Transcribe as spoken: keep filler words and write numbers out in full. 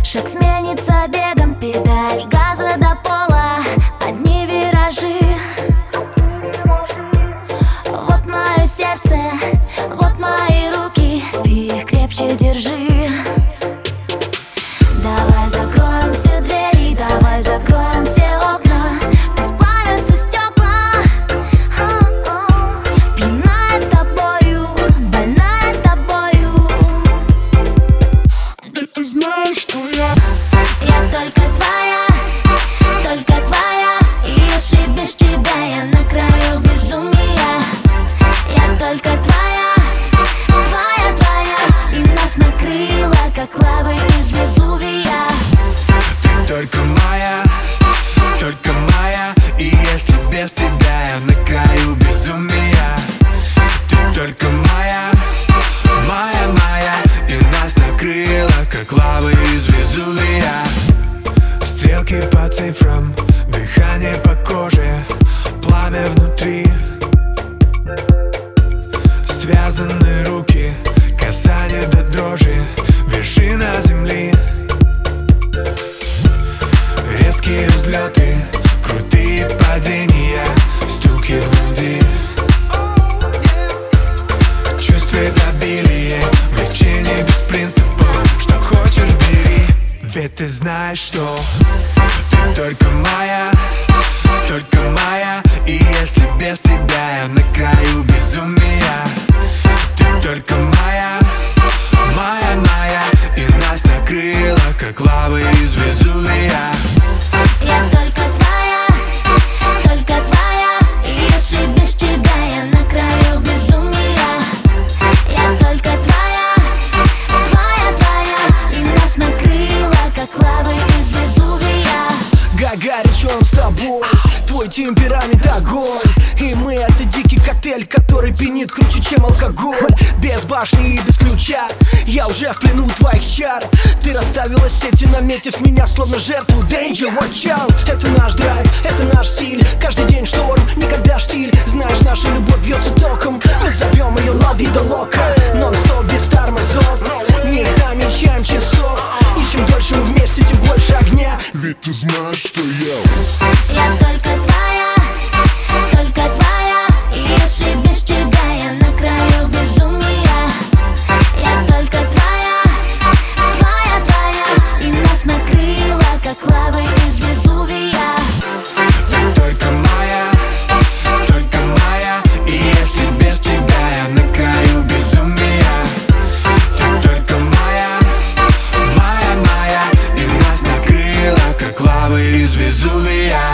Шаг сменится бегом, педаль газа до пола, одни виражи. Вот мое сердце, вот мои руки, ты их крепче держи. Давай закроем все двери, давай закроем все окна, пусть плавятся стекла. Пьяная тобою, больная тобою. И ты знаешь, что я Я только твоя, только твоя. И если без тебя я на краю безумия. Я только твоя, твоя, твоя. И нас накрыло, как лавой из Везувия. Ты только моя, только моя. И если без тебя я на краю безумия. Ты только моя, моя, моя. И нас накрыло, как лавы из Везувия. Стрелки по цифрам, дыхание по коже, пламя внутри. Связаны руки, касание до дрожи, вершина земли. Резкие взлеты, крутые падения, стуки в груди. Чувство изобилия, влечение без принципов. Что хочешь, бери, ведь ты знаешь, что ты только моя, только моя. И если без тебя я на краю безумия. Ты только моя, моя, моя. И нас накрыло, как лавы из Везувия. Я только твоя, только твоя. И если без тебя я на краю безумия. Я только твоя, твоя, твоя. И нас накрыло, как лавы из Везувия. Гагарич, он с тобой, твой темперамент огонь. И мы это дикий коктейль, который пьянит круче, чем алкоголь. Без башни и без ключа, я уже в плену твоих чар. Ты расставила сети, наметив меня словно жертву. Danger, watch out. Это наш драйв, это наш стиль. Каждый день шторм, никогда штиль. Знаешь, наша любовь бьется током. Мы зовем ее La Vida Loca. Нон-стоп, без тормозов, не замечаем часов. И чем дольше мы вместе, тем больше огня. Ведь ты знаешь, что я Я только твоя, только твоя. И если без тебя я на краю безумия. Я только твоя, твоя, твоя. И нас накрыло, как лавы из Везувия. Ты только моя, только моя. И если без тебя я на краю безумия. Ты только моя, моя, моя. И нас накрыло, как лавы из Везувия.